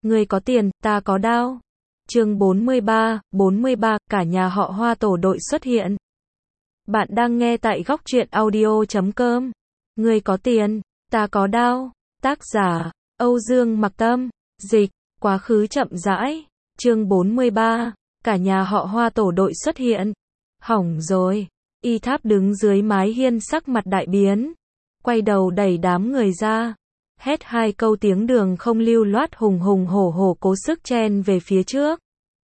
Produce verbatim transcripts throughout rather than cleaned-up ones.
Ngươi có tiền, ta có đao. Chương bốn mươi ba, bốn mươi ba, cả nhà họ Hoa tổ đội xuất hiện. Bạn đang nghe tại góc truyện audio chấm com. Ngươi có tiền, ta có đao. Tác giả, Âu Dương Mặc Tâm. Dịch, quá khứ chậm rãi. Chương bốn mươi ba, cả nhà họ Hoa tổ đội xuất hiện. Hỏng rồi. Y Tháp đứng dưới mái hiên sắc mặt đại biến. Quay đầu đẩy đám người ra. Hét hai câu tiếng đường không lưu loát hùng hùng hổ hổ cố sức chen về phía trước.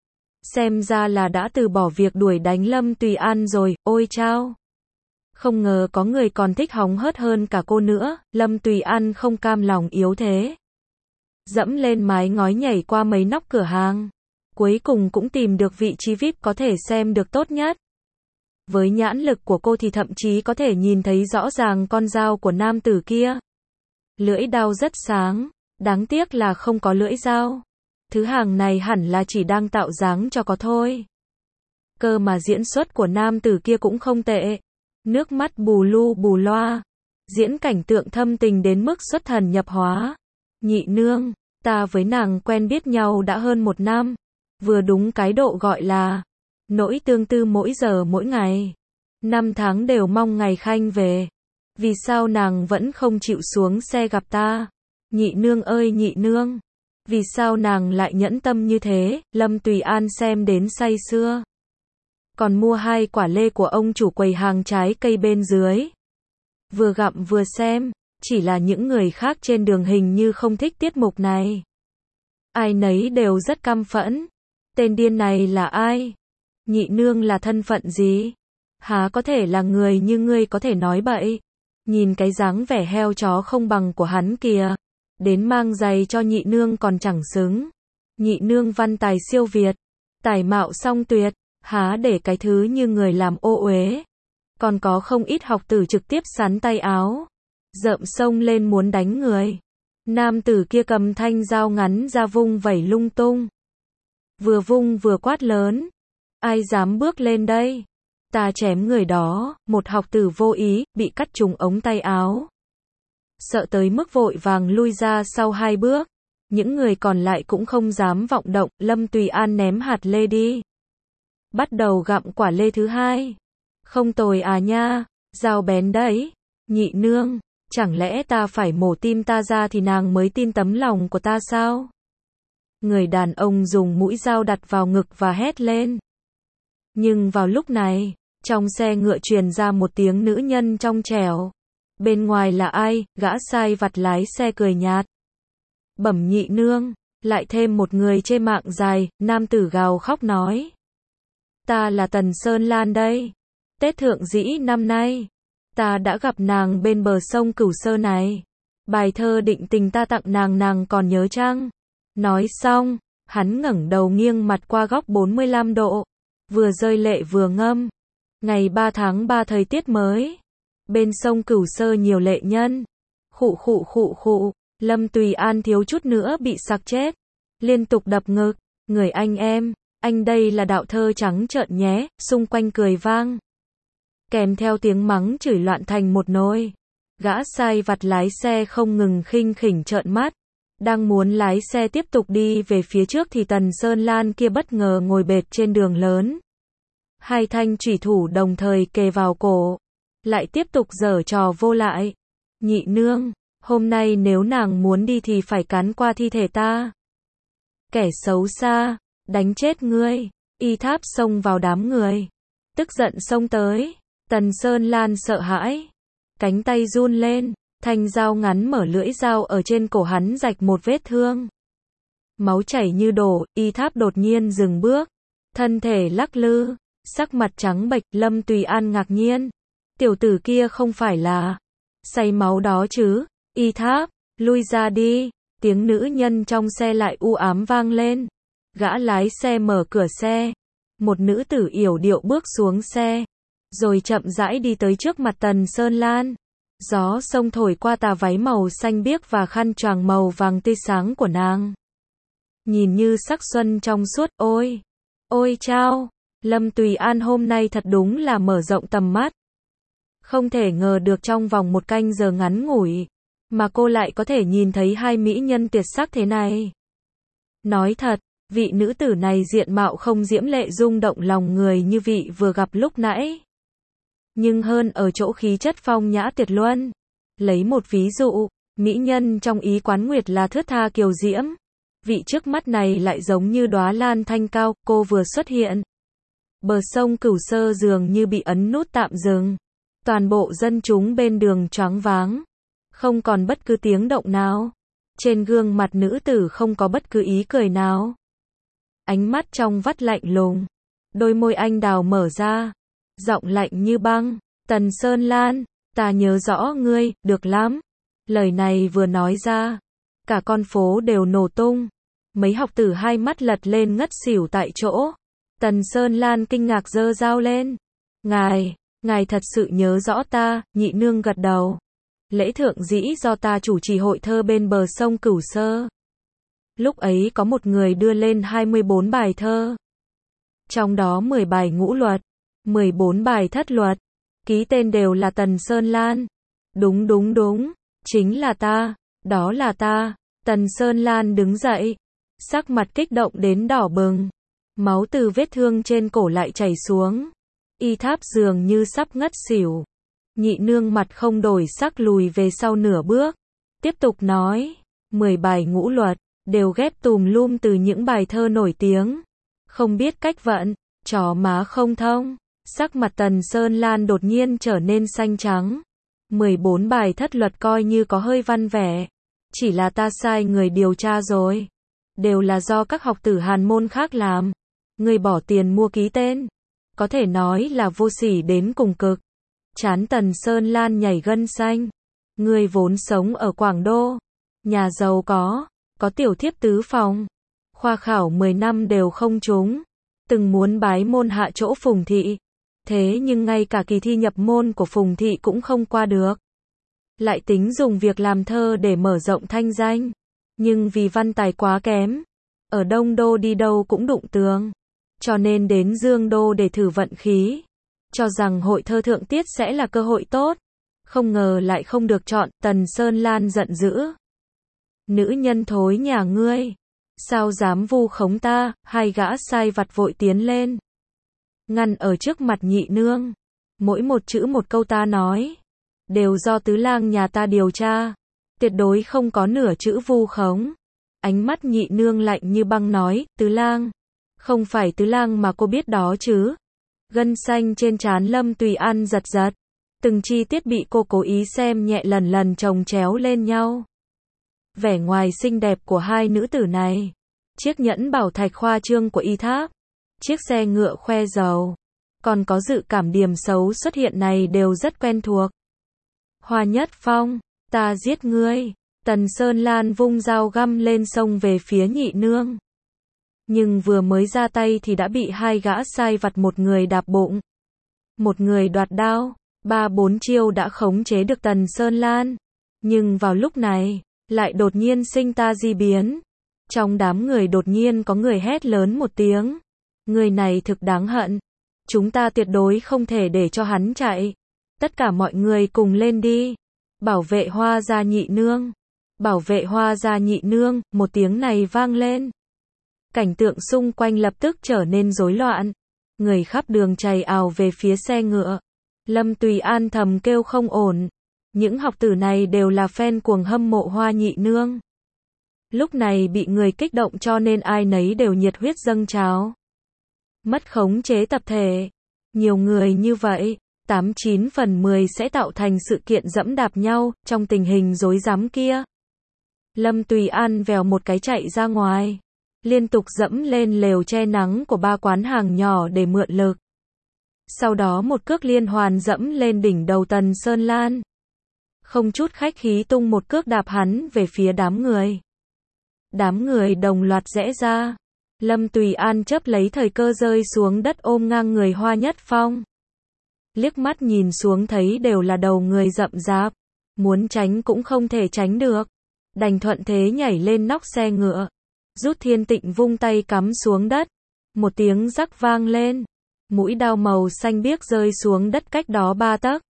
Xem ra là đã từ bỏ việc đuổi đánh Lâm Tùy An rồi, ôi chao. Không ngờ có người còn thích hóng hớt hơn cả cô nữa, Lâm Tùy An không cam lòng yếu thế. Dẫm lên mái ngói nhảy qua mấy nóc cửa hàng. Cuối cùng cũng tìm được vị trí vi ai pi có thể xem được tốt nhất. Với nhãn lực của cô thì thậm chí có thể nhìn thấy rõ ràng con dao của nam tử kia. Lưỡi dao rất sáng, đáng tiếc là không có lưỡi dao. Thứ hàng này hẳn là chỉ đang tạo dáng cho có thôi. Cơ mà diễn xuất của nam tử kia cũng không tệ. Nước mắt bù lu bù loa. Diễn cảnh tượng thâm tình đến mức xuất thần nhập hóa. Nhị nương, ta với nàng quen biết nhau đã hơn một năm. Vừa đúng cái độ gọi là nỗi tương tư mỗi giờ mỗi ngày. Năm tháng đều mong ngày khanh về. Vì sao nàng vẫn không chịu xuống xe gặp ta? Nhị nương ơi nhị nương. Vì sao nàng lại nhẫn tâm như thế? Lâm Tùy An xem đến say sưa. Còn mua hai quả lê của ông chủ quầy hàng trái cây bên dưới. Vừa gặm vừa xem. Chỉ là những người khác trên đường hình như không thích tiết mục này. Ai nấy đều rất căm phẫn. Tên điên này là ai? Nhị nương là thân phận gì? Há có thể là người như ngươi có thể nói bậy? Nhìn cái dáng vẻ heo chó không bằng của hắn kìa. Đến mang giày cho nhị nương còn chẳng xứng. Nhị nương văn tài siêu việt. Tài mạo song tuyệt. Há để cái thứ như người làm ô uế. Còn có không ít học tử trực tiếp sắn tay áo. Rợm sông lên muốn đánh người. Nam tử kia cầm thanh dao ngắn ra vung vẩy lung tung. Vừa vung vừa quát lớn. Ai dám bước lên đây? Ta chém người đó. Một học tử vô ý, bị cắt trúng ống tay áo. Sợ tới mức vội vàng lui ra sau hai bước. Những người còn lại cũng không dám vọng động. Lâm Tùy An ném hạt lê đi. Bắt đầu gặm quả lê thứ hai. Không tồi à nha. Dao bén đấy. Nhị nương. Chẳng lẽ ta phải mổ tim ta ra thì nàng mới tin tấm lòng của ta sao? Người đàn ông dùng mũi dao đặt vào ngực và hét lên. Nhưng vào lúc này, trong xe ngựa truyền ra một tiếng nữ nhân trong trẻo. Bên ngoài là ai? Gã sai vặt lái xe cười nhạt. Bẩm nhị nương, lại thêm một người chê mạng dài, nam tử gào khóc nói. Ta là Tần Sơn Lan đây. Tết Thượng Dĩ năm nay, ta đã gặp nàng bên bờ sông Cửu Sơn này. Bài thơ định tình ta tặng nàng nàng còn nhớ chăng? Nói xong, hắn ngẩng đầu nghiêng mặt qua góc bốn mươi lăm độ. Vừa rơi lệ vừa ngâm. Ngày ba tháng ba thời tiết mới. Bên sông Cửu Sơn nhiều lệ nhân. Khụ khụ khụ khụ. Lâm Tùy An thiếu chút nữa bị sặc chết. Liên tục đập ngực. Người anh em, anh đây là đạo thơ trắng trợn nhé. Xung quanh cười vang. Kèm theo tiếng mắng chửi loạn thành một nồi. Gã sai vặt lái xe không ngừng khinh khỉnh trợn mắt. Đang muốn lái xe tiếp tục đi về phía trước thì Tần Sơn Lan kia bất ngờ ngồi bệt trên đường lớn. Hai thanh chủy thủ đồng thời kề vào cổ. Lại tiếp tục giở trò vô lại. Nhị nương, hôm nay nếu nàng muốn đi thì phải cắn qua thi thể ta. Kẻ xấu xa, đánh chết ngươi. Y Tháp xông vào đám người. Tức giận xông tới. Tần Sơn Lan sợ hãi. Cánh tay run lên. Thanh dao ngắn mở lưỡi dao ở trên cổ hắn rạch một vết thương. Máu chảy như đổ, Y Tháp đột nhiên dừng bước. Thân thể lắc lư, sắc mặt trắng bệch. Lâm Tùy An ngạc nhiên. Tiểu tử kia không phải là say máu đó chứ? Y Tháp, lui ra đi. Tiếng nữ nhân trong xe lại u ám vang lên. Gã lái xe mở cửa xe. Một nữ tử yểu điệu bước xuống xe. Rồi chậm rãi đi tới trước mặt Tần Sơn Lan. Gió sông thổi qua tà váy màu xanh biếc và khăn choàng màu vàng tươi sáng của nàng. Nhìn như sắc xuân trong suốt. Ôi! Ôi chao! Lâm Tùy An hôm nay thật đúng là mở rộng tầm mắt. Không thể ngờ được trong vòng một canh giờ ngắn ngủi, mà cô lại có thể nhìn thấy hai mỹ nhân tuyệt sắc thế này. Nói thật, vị nữ tử này diện mạo không diễm lệ rung động lòng người như vị vừa gặp lúc nãy. Nhưng hơn ở chỗ khí chất phong nhã tuyệt luân. Lấy một ví dụ, mỹ nhân trong ý quán nguyệt là thướt tha kiều diễm. Vị trước mắt này lại giống như đóa lan thanh cao, cô vừa xuất hiện. Bờ sông Cửu Sơ dường như bị ấn nút tạm dừng. Toàn bộ dân chúng bên đường choáng váng. Không còn bất cứ tiếng động nào. Trên gương mặt nữ tử không có bất cứ ý cười nào. Ánh mắt trong vắt lạnh lùng. Đôi môi anh đào mở ra. Giọng lạnh như băng. Tần Sơn Lan, ta nhớ rõ ngươi, được lắm. Lời này vừa nói ra. Cả con phố đều nổ tung. Mấy học tử hai mắt lật lên ngất xỉu tại chỗ. Tần Sơn Lan kinh ngạc giơ dao lên. Ngài, ngài thật sự nhớ rõ ta, nhị nương gật đầu. Lễ thượng dĩ do ta chủ trì hội thơ bên bờ sông Cửu Sơ. Lúc ấy có một người đưa lên hai mươi bốn bài thơ. Trong đó mười bài ngũ luật, mười bốn bài thất luật. Ký tên đều là Tần Sơn Lan. Đúng đúng đúng, chính là ta, đó là ta. Tần Sơn Lan đứng dậy, sắc mặt kích động đến đỏ bừng. Máu từ vết thương trên cổ lại chảy xuống. Y Tháp dường như sắp ngất xỉu. Nhị nương mặt không đổi sắc lùi về sau nửa bước. Tiếp tục nói, mười bài ngũ luật, đều ghép tùm lum từ những bài thơ nổi tiếng. Không biết cách vận, chó má không thông. Sắc mặt Tần Sơn Lan đột nhiên trở nên xanh trắng. mười bốn bài thất luật coi như có hơi văn vẻ. Chỉ là ta sai người điều tra rồi. Đều là do các học tử hàn môn khác làm. Người bỏ tiền mua ký tên. Có thể nói là vô sỉ đến cùng cực. Trán Tần Sơn Lan nhảy gân xanh. Người vốn sống ở Quảng Đô. Nhà giàu có. Có tiểu thiếp tứ phòng. Khoa khảo mười năm đều không trúng. Từng muốn bái môn hạ chỗ Phùng Thị. Thế nhưng ngay cả kỳ thi nhập môn của Phùng Thị cũng không qua được. Lại tính dùng việc làm thơ để mở rộng thanh danh. Nhưng vì văn tài quá kém. Ở Đông Đô đi đâu cũng đụng tường. Cho nên đến Dương Đô để thử vận khí. Cho rằng hội thơ thượng tiết sẽ là cơ hội tốt. Không ngờ lại không được chọn. Tần Sơn Lan giận dữ. Nữ nhân thối nhà ngươi. Sao dám vu khống ta? Hai gã sai vặt vội tiến lên. Ngăn ở trước mặt nhị nương. Mỗi một chữ một câu ta nói. Đều do tứ lang nhà ta điều tra. Tuyệt đối không có nửa chữ vu khống. Ánh mắt nhị nương lạnh như băng nói, tứ lang. Không phải tứ lang mà cô biết đó chứ. Gân xanh trên trán Lâm Tùy An giật giật. Từng chi tiết bị cô cố ý xem nhẹ lần lần chồng chéo lên nhau. Vẻ ngoài xinh đẹp của hai nữ tử này. Chiếc nhẫn bảo thạch khoa trương của Y Tháp. Chiếc xe ngựa khoe dầu. Còn có dự cảm điểm xấu xuất hiện này đều rất quen thuộc. Hoa Nhất Phong, ta giết ngươi. Tần Sơn Lan vung dao găm lên sông về phía nhị nương. Nhưng vừa mới ra tay thì đã bị hai gã sai vặt, một người đạp bụng. Một người đoạt đao. Ba bốn chiêu đã khống chế được Tần Sơn Lan. Nhưng vào lúc này, lại đột nhiên sinh ta di biến. Trong đám người đột nhiên có người hét lớn một tiếng. Người này thực đáng hận. Chúng ta tuyệt đối không thể để cho hắn chạy. Tất cả mọi người cùng lên đi. Bảo vệ Hoa gia nhị nương. Bảo vệ Hoa gia nhị nương. Một tiếng này vang lên. Cảnh tượng xung quanh lập tức trở nên rối loạn. Người khắp đường chày ào về phía xe ngựa. Lâm Tùy An thầm kêu không ổn. Những học tử này đều là fan cuồng hâm mộ Hoa nhị nương. Lúc này bị người kích động cho nên ai nấy đều nhiệt huyết dâng trào. Mất khống chế tập thể. Nhiều người như vậy, tám chín phần mười sẽ tạo thành sự kiện dẫm đạp nhau, trong tình hình rối rắm kia. Lâm Tùy An vèo một cái chạy ra ngoài. Liên tục dẫm lên lều che nắng của ba quán hàng nhỏ để mượn lực. Sau đó một cước liên hoàn dẫm lên đỉnh đầu Tần Sơn Lan. Không chút khách khí tung một cước đạp hắn về phía đám người. Đám người đồng loạt rẽ ra. Lâm Tùy An chớp lấy thời cơ rơi xuống đất ôm ngang người Hoa Nhất Phong. Liếc mắt nhìn xuống thấy đều là đầu người rậm rạp. Muốn tránh cũng không thể tránh được. Đành thuận thế nhảy lên nóc xe ngựa. Rút Thiên Tịnh vung tay cắm xuống đất. Một tiếng rắc vang lên. Mũi đao màu xanh biếc rơi xuống đất cách đó ba tấc.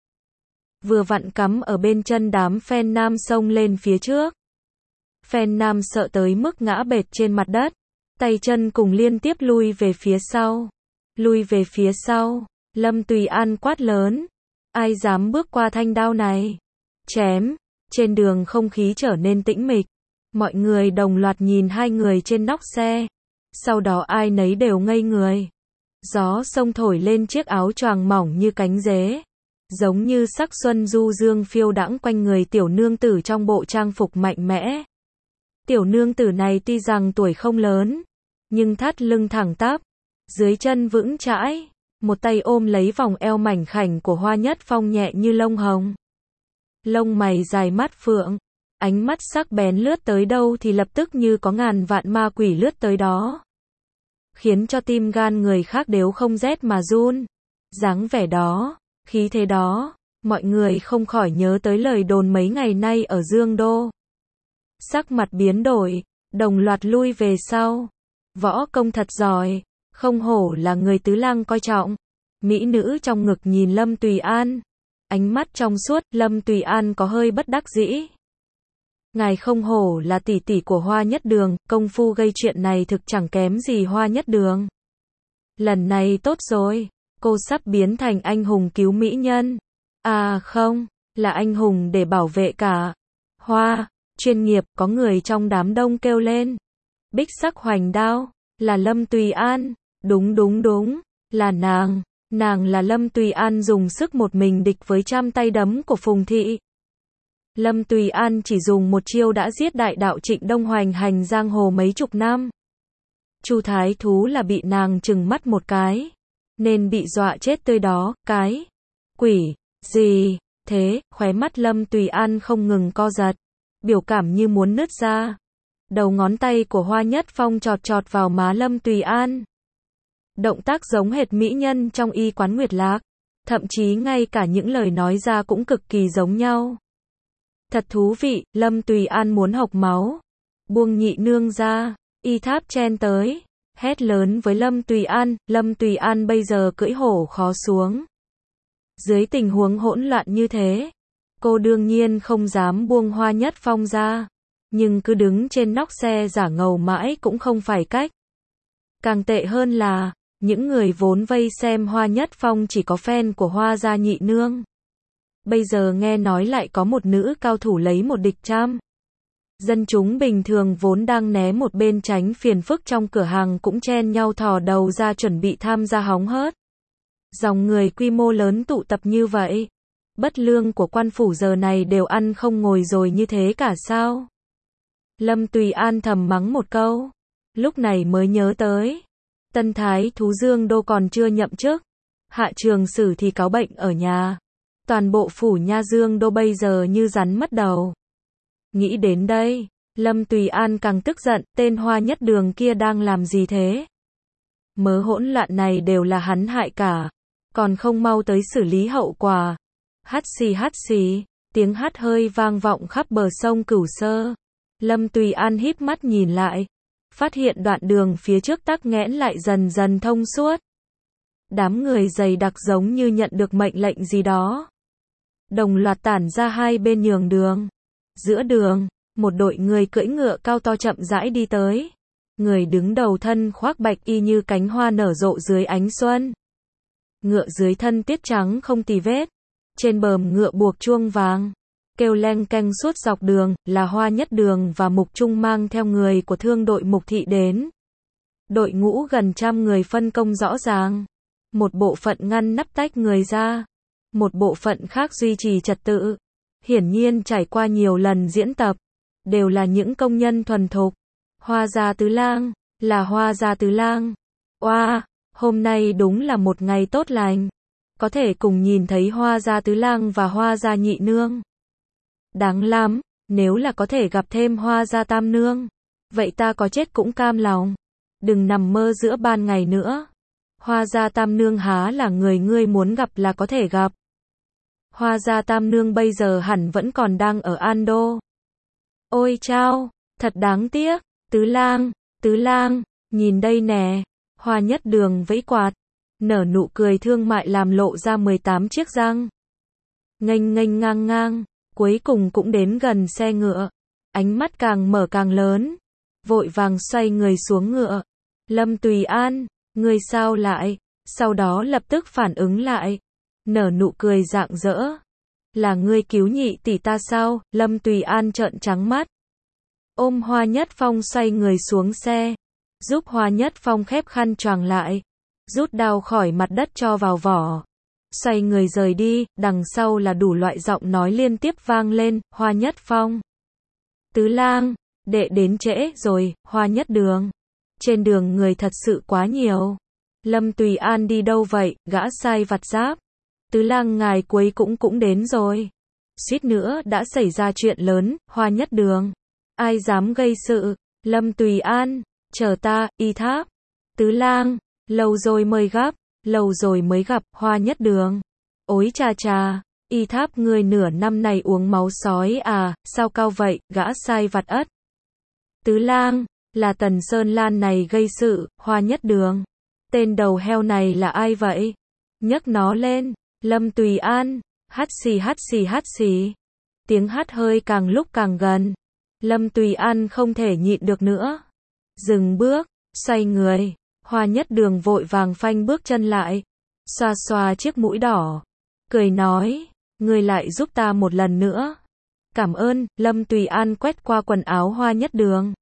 Vừa vặn cắm ở bên chân đám fan nam xông lên phía trước. Fan nam sợ tới mức ngã bệt trên mặt đất. tay chân cùng liên tiếp lui về phía sau. Lui về phía sau, Lâm Tùy An quát lớn. Ai dám bước qua thanh đao này? Chém. Trên đường không khí trở nên tĩnh mịch. Mọi người đồng loạt nhìn hai người trên nóc xe. Sau đó ai nấy đều ngây người. Gió sông thổi lên chiếc áo choàng mỏng như cánh dế. Giống như sắc xuân du dương phiêu đãng quanh người tiểu nương tử trong bộ trang phục mạnh mẽ. Tiểu nương tử này tuy rằng tuổi không lớn, nhưng thắt lưng thẳng tắp, dưới chân vững chãi, một tay ôm lấy vòng eo mảnh khảnh của Hoa Nhất Phong nhẹ như lông hồng. Lông mày dài mắt phượng, ánh mắt sắc bén lướt tới đâu thì lập tức như có ngàn vạn ma quỷ lướt tới đó. Khiến cho tim gan người khác đều không rét mà run. Dáng vẻ đó, khí thế đó, mọi người không khỏi nhớ tới lời đồn mấy ngày nay ở Dương Đô. Sắc mặt biến đổi, đồng loạt lui về sau. Võ công thật giỏi, không hổ là người tứ lang coi trọng. Mỹ nữ trong ngực nhìn Lâm Tùy An, ánh mắt trong suốt. Lâm Tùy An có hơi bất đắc dĩ. Ngài không hổ là tỷ tỷ của Hoa Nhất Đường, công phu gây chuyện này thực chẳng kém gì Hoa Nhất Đường. Lần này tốt rồi, cô sắp biến thành anh hùng cứu mỹ nhân. À không, là anh hùng để bảo vệ cả Hoa. Chuyên nghiệp, có người trong đám đông kêu lên. Bích sắc hoành đao, là Lâm Tùy An. Đúng đúng đúng, là nàng. Nàng là Lâm Tùy An dùng sức một mình địch với trăm tay đấm của Phùng Thị. Lâm Tùy An chỉ dùng một chiêu đã giết đại đạo Trịnh Đông hoành hành giang hồ mấy chục năm. Chu Thái Thú là bị nàng trừng mắt một cái, nên bị dọa chết tươi đó. Cái quỷ gì thế? Khóe mắt Lâm Tùy An không ngừng co giật, biểu cảm như muốn nứt ra. Đầu ngón tay của Hoa Nhất Phong chọt chọt vào má Lâm Tùy An. Động tác giống hệt mỹ nhân trong y quán Nguyệt Lạc, thậm chí ngay cả những lời nói ra cũng cực kỳ giống nhau. Thật thú vị. Lâm Tùy An muốn hộc máu. Buông nhị nương ra. Y Tháp chen tới, hét lớn với Lâm Tùy An. Lâm Tùy An bây giờ cưỡi hổ khó xuống. Dưới tình huống hỗn loạn như thế, cô đương nhiên không dám buông Hoa Nhất Phong ra. Nhưng cứ đứng trên nóc xe giả ngầu mãi cũng không phải cách. Càng tệ hơn là, những người vốn vây xem Hoa Nhất Phong chỉ có fan của Hoa gia nhị nương. Bây giờ nghe nói lại có một nữ cao thủ lấy một địch trăm. Dân chúng bình thường vốn đang né một bên tránh phiền phức trong cửa hàng cũng chen nhau thò đầu ra chuẩn bị tham gia hóng hớt. Dòng người quy mô lớn tụ tập như vậy. Bất lương của quan phủ giờ này đều ăn không ngồi rồi như thế cả sao? Lâm Tùy An thầm mắng một câu. Lúc này mới nhớ tới. Tân Thái Thú Dương Đô còn chưa nhậm chức. Hạ Trường Sử thì cáu bệnh ở nhà. Toàn bộ phủ nha Dương Đô bây giờ như rắn mất đầu. Nghĩ đến đây, Lâm Tùy An càng tức giận. Tên Hoa Nhất Đường kia đang làm gì thế? Mớ hỗn loạn này đều là hắn hại cả. Còn không mau tới xử lý hậu quả. Hắt xì hắt xì, tiếng hắt hơi vang vọng khắp bờ sông Cửu Sơ. Lâm Tùy An híp mắt nhìn lại, phát hiện đoạn đường phía trước tắc nghẽn lại dần dần thông suốt. Đám người dày đặc giống như nhận được mệnh lệnh gì đó. Đồng loạt tản ra hai bên nhường đường. Giữa đường, một đội người cưỡi ngựa cao to chậm rãi đi tới. Người đứng đầu thân khoác bạch y như cánh hoa nở rộ dưới ánh xuân. Ngựa dưới thân tiết trắng không tì vết. Trên bờm ngựa buộc chuông vàng. Kêu leng keng suốt dọc đường, là Hoa Nhất Đường và Mục Trung mang theo người của thương đội Mục Thị đến. Đội ngũ gần trăm người phân công rõ ràng. Một bộ phận ngăn nắp tách người ra. Một bộ phận khác duy trì trật tự. Hiển nhiên trải qua nhiều lần diễn tập. Đều là những công nhân thuần thục. Hoa gia tứ lang, là Hoa gia tứ lang. Oa, hôm nay đúng là một ngày tốt lành. Có thể cùng nhìn thấy Hoa gia tứ lang và Hoa gia nhị nương. Đáng lắm, nếu là có thể gặp thêm Hoa gia tam nương. Vậy ta có chết cũng cam lòng. Đừng nằm mơ giữa ban ngày nữa. Hoa gia tam nương há là người ngươi muốn gặp là có thể gặp. Hoa gia tam nương bây giờ hẳn vẫn còn đang ở An Đô. Ôi chao, thật đáng tiếc. Tứ lang, tứ lang, nhìn đây nè. Hoa Nhất Đường vẫy quạt, nở nụ cười thương mại làm lộ ra mười tám chiếc răng. Nghênh nghênh ngang ngang, cuối cùng cũng đến gần xe ngựa. Ánh mắt càng mở càng lớn. vội vàng xoay người xuống ngựa. Lâm Tùy An, người sao lại? Sau đó lập tức phản ứng lại, nở nụ cười rạng rỡ. Là ngươi cứu nhị tỷ ta sao? Lâm Tùy An trợn trắng mắt. Ôm Hoa Nhất Phong xoay người xuống xe, giúp Hoa Nhất Phong khép khăn choàng lại, rút đao khỏi mặt đất cho vào vỏ. Xoay người rời đi, đằng sau là đủ loại giọng nói liên tiếp vang lên. Hoa Nhất Phong, Tứ Lang, đệ đến trễ rồi. Hoa Nhất Đường, trên đường người thật sự quá nhiều. Lâm Tùy An đi đâu vậy? Gã sai vặt giáp. Tứ Lang ngài cuối cũng cũng đến rồi. Suýt nữa đã xảy ra chuyện lớn. Hoa Nhất Đường, ai dám gây sự? Lâm Tùy An, chờ ta. Y Tháp, Tứ Lang, lâu rồi mới gặp, lâu rồi mới gặp. Hoa Nhất Đường, ối chà chà, Y Tháp ngươi nửa năm này uống máu sói à? Sao cao vậy? Gã sai vặt ất. Tứ Lang, là Tần Sơn Lan này gây sự. Hoa Nhất Đường, tên đầu heo này là ai vậy? Nhấc nó lên. Lâm Tùy An, hắt xì hắt xì hắt xì. Tiếng hắt hơi càng lúc càng gần. Lâm Tùy An không thể nhịn được nữa, dừng bước, xoay người. Hoa Nhất Đường vội vàng phanh bước chân lại, xoa xoa chiếc mũi đỏ, cười nói, ngươi lại giúp ta một lần nữa. Cảm ơn. Lâm Tùy An quét qua quần áo Hoa Nhất Đường.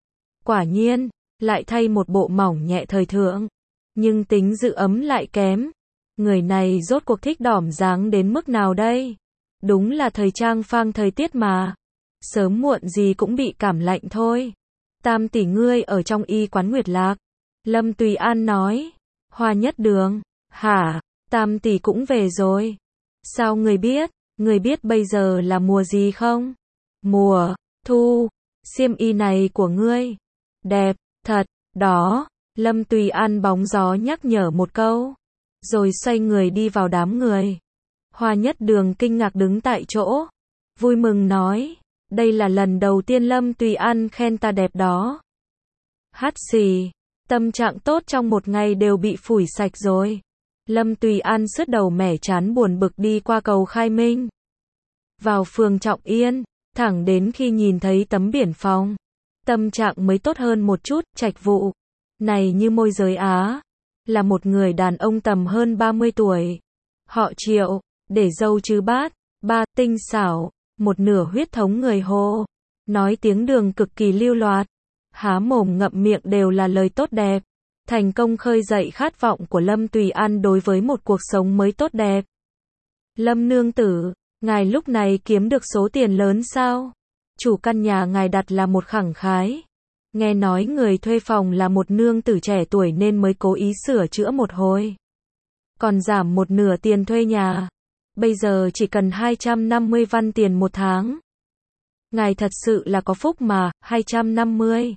Quả nhiên, lại thay một bộ mỏng nhẹ thời thượng, nhưng tính giữ ấm lại kém. Người này rốt cuộc thích đỏm dáng đến mức nào đây? Đúng là thời trang phang thời tiết mà. Sớm muộn gì cũng bị cảm lạnh thôi. Tam tỷ ngươi ở trong y quán Nguyệt Lạc. Lâm Tùy An nói. Hoa Nhất Đường, hả? Tam tỷ cũng về rồi. Sao người biết? Người biết bây giờ là mùa gì không? Mùa thu. Xiêm y này của ngươi đẹp thật đó. Lâm Tùy An bóng gió nhắc nhở một câu, rồi xoay người đi vào đám người. Hoa Nhất Đường kinh ngạc đứng tại chỗ, vui mừng nói, đây là lần đầu tiên Lâm Tùy An khen ta đẹp đó. Hắt xì, tâm trạng tốt trong một ngày đều bị phủi sạch rồi. Lâm Tùy An sứt đầu mẻ chán buồn bực đi qua cầu Khai Minh, vào phường Trọng Yên, thẳng đến khi nhìn thấy tấm biển phòng, tâm trạng mới tốt hơn một chút. Trạch Vụ này như môi giới Á, là một người đàn ông tầm hơn ba mươi tuổi, họ Triệu, để râu trừ bát, ba, tinh xảo, một nửa huyết thống người Hồ, nói tiếng Đường cực kỳ lưu loát, há mồm ngậm miệng đều là lời tốt đẹp, thành công khơi dậy khát vọng của Lâm Tùy An đối với một cuộc sống mới tốt đẹp. Lâm nương tử, ngài lúc này kiếm được số tiền lớn sao? Chủ căn nhà ngài đặt là một khẳng khái. Nghe nói người thuê phòng là một nương tử trẻ tuổi nên mới cố ý sửa chữa một hồi, còn giảm một nửa tiền thuê nhà. Bây giờ chỉ cần hai trăm năm mươi văn tiền một tháng. Ngài thật sự là có phúc mà. Hai trăm năm mươi.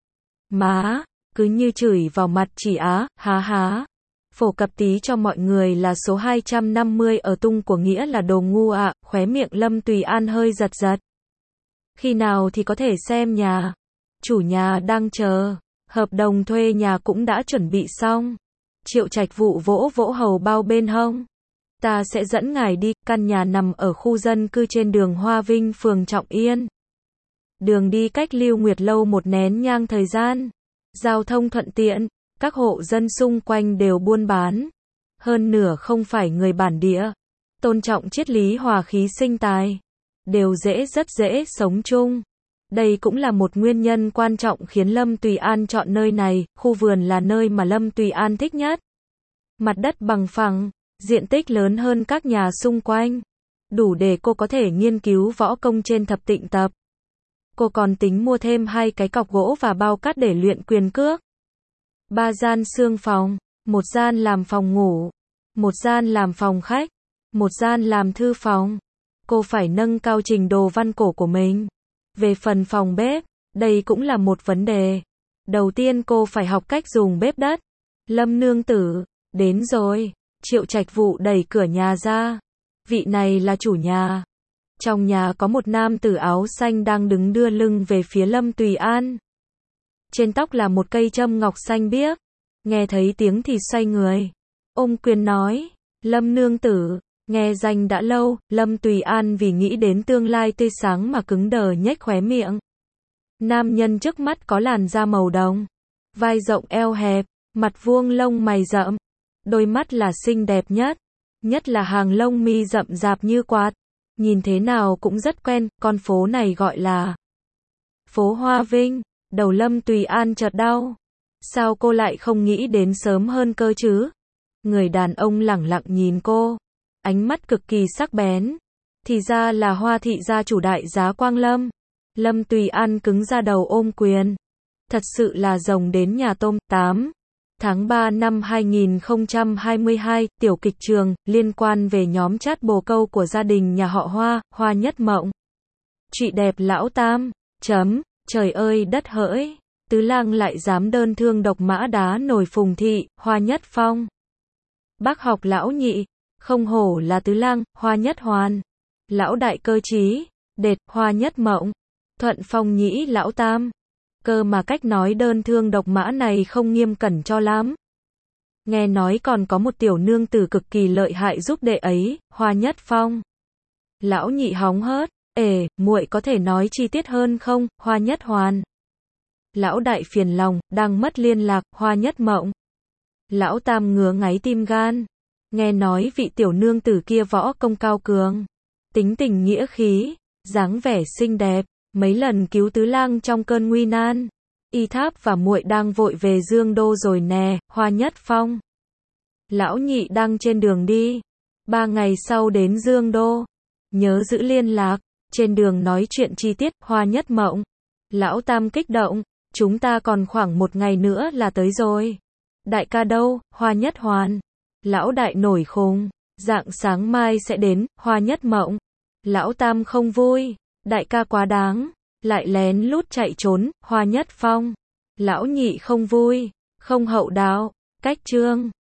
Má, cứ như chửi vào mặt chỉ Á. Há há. Phổ cập tí cho mọi người là số hai trăm năm mươi ở tung của nghĩa là đồ ngu ạ. À. Khóe miệng Lâm Tùy An hơi giật giật. Khi nào thì có thể xem nhà? Chủ nhà đang chờ, hợp đồng thuê nhà cũng đã chuẩn bị xong. Triệu Trạch Vụ vỗ vỗ hầu bao bên hông. Ta sẽ dẫn ngài đi. Căn nhà nằm ở khu dân cư trên đường Hoa Vinh, phường Trọng Yên. Đường đi cách Lưu Nguyệt Lâu một nén nhang thời gian. Giao thông thuận tiện, các hộ dân xung quanh đều buôn bán. Hơn nửa không phải người bản địa. Tôn trọng triết lý hòa khí sinh tài. Đều dễ rất dễ sống chung. Đây cũng là một nguyên nhân quan trọng khiến Lâm Tùy An chọn nơi này. Khu vườn là nơi mà Lâm Tùy An thích nhất. Mặt đất bằng phẳng, diện tích lớn hơn các nhà xung quanh, đủ để cô có thể nghiên cứu võ công trên thập tịnh tập. Cô còn tính mua thêm hai cái cọc gỗ và bao cát để luyện quyền cước. Ba gian xương phòng, một gian làm phòng ngủ, một gian làm phòng khách, một gian làm thư phòng. Cô phải nâng cao trình độ văn cổ của mình. Về phần phòng bếp, đây cũng là một vấn đề. Đầu tiên cô phải học cách dùng bếp đất. Lâm nương tử, đến rồi. Triệu Trạch Vụ đẩy cửa nhà ra. Vị này là chủ nhà. Trong nhà có một nam tử áo xanh đang đứng đưa lưng về phía Lâm Tùy An. Trên tóc là một cây châm ngọc xanh biếc. Nghe thấy tiếng thì xoay người, ôm quyền nói, Lâm nương tử, nghe danh đã lâu. Lâm Tùy An vì nghĩ đến tương lai tươi sáng mà cứng đờ nhếch khóe miệng. Nam nhân trước mắt có làn da màu đồng, vai rộng eo hẹp, mặt vuông lông mày rậm, đôi mắt là xinh đẹp nhất, nhất là hàng lông mi rậm rạp như quạt, nhìn thế nào cũng rất quen, con phố này gọi là phố Hoa Vinh. Đầu Lâm Tùy An chợt đau. Sao cô lại không nghĩ đến sớm hơn cơ chứ? Người đàn ông lẳng lặng nhìn cô, ánh mắt cực kỳ sắc bén. Thì ra là Hoa thị gia chủ đại giá Quang Lâm. Lâm Tùy An cứng ra đầu ôm quyền. Thật sự là rồng đến nhà tôm. Tám tháng ba năm hai nghìn không trăm hai mươi hai, tiểu kịch trường, liên quan về nhóm chat bồ câu của gia đình nhà họ Hoa, Hoa Nhất Mộng. Chị đẹp lão tam, chấm, trời ơi đất hỡi, Tứ Lang lại dám đơn thương độc mã đá nổi Phùng thị, Hoa Nhất Phong. Bác học lão nhị, không hổ là Tứ Lang, Hoa Nhất Hoàn. Lão đại cơ trí, đệt, Hoa Nhất Mộng. Thuận Phong nhĩ lão tam. Cơ mà cách nói đơn thương độc mã này không nghiêm cẩn cho lắm. Nghe nói còn có một tiểu nương tử cực kỳ lợi hại giúp đệ ấy, Hoa Nhất Phong. Lão nhị hóng hớt, ề, muội có thể nói chi tiết hơn không, Hoa Nhất Hoàn. Lão đại phiền lòng, đang mất liên lạc, Hoa Nhất Mộng. Lão tam ngứa ngáy tim gan. Nghe nói vị tiểu nương tử kia võ công cao cường, tính tình nghĩa khí, dáng vẻ xinh đẹp, mấy lần cứu Tứ Lang trong cơn nguy nan. Y Tháp và muội đang vội về Dương Đô rồi nè, Hoa Nhất Phong. Lão nhị đang trên đường đi. Ba ngày sau đến Dương Đô. Nhớ giữ liên lạc. Trên đường nói chuyện chi tiết, Hoa Nhất Mộng. Lão tam kích động. Chúng ta còn khoảng một ngày nữa là tới rồi. Đại ca đâu, Hoa Nhất Hoàn. Lão đại nổi khùng. Rạng sáng mai sẽ đến, Hoa Nhất Mộng. Lão tam không vui. Đại ca quá đáng. Lại lén lút chạy trốn, Hoa Nhất Phong. Lão nhị không vui. Không hậu đạo. Cách chương.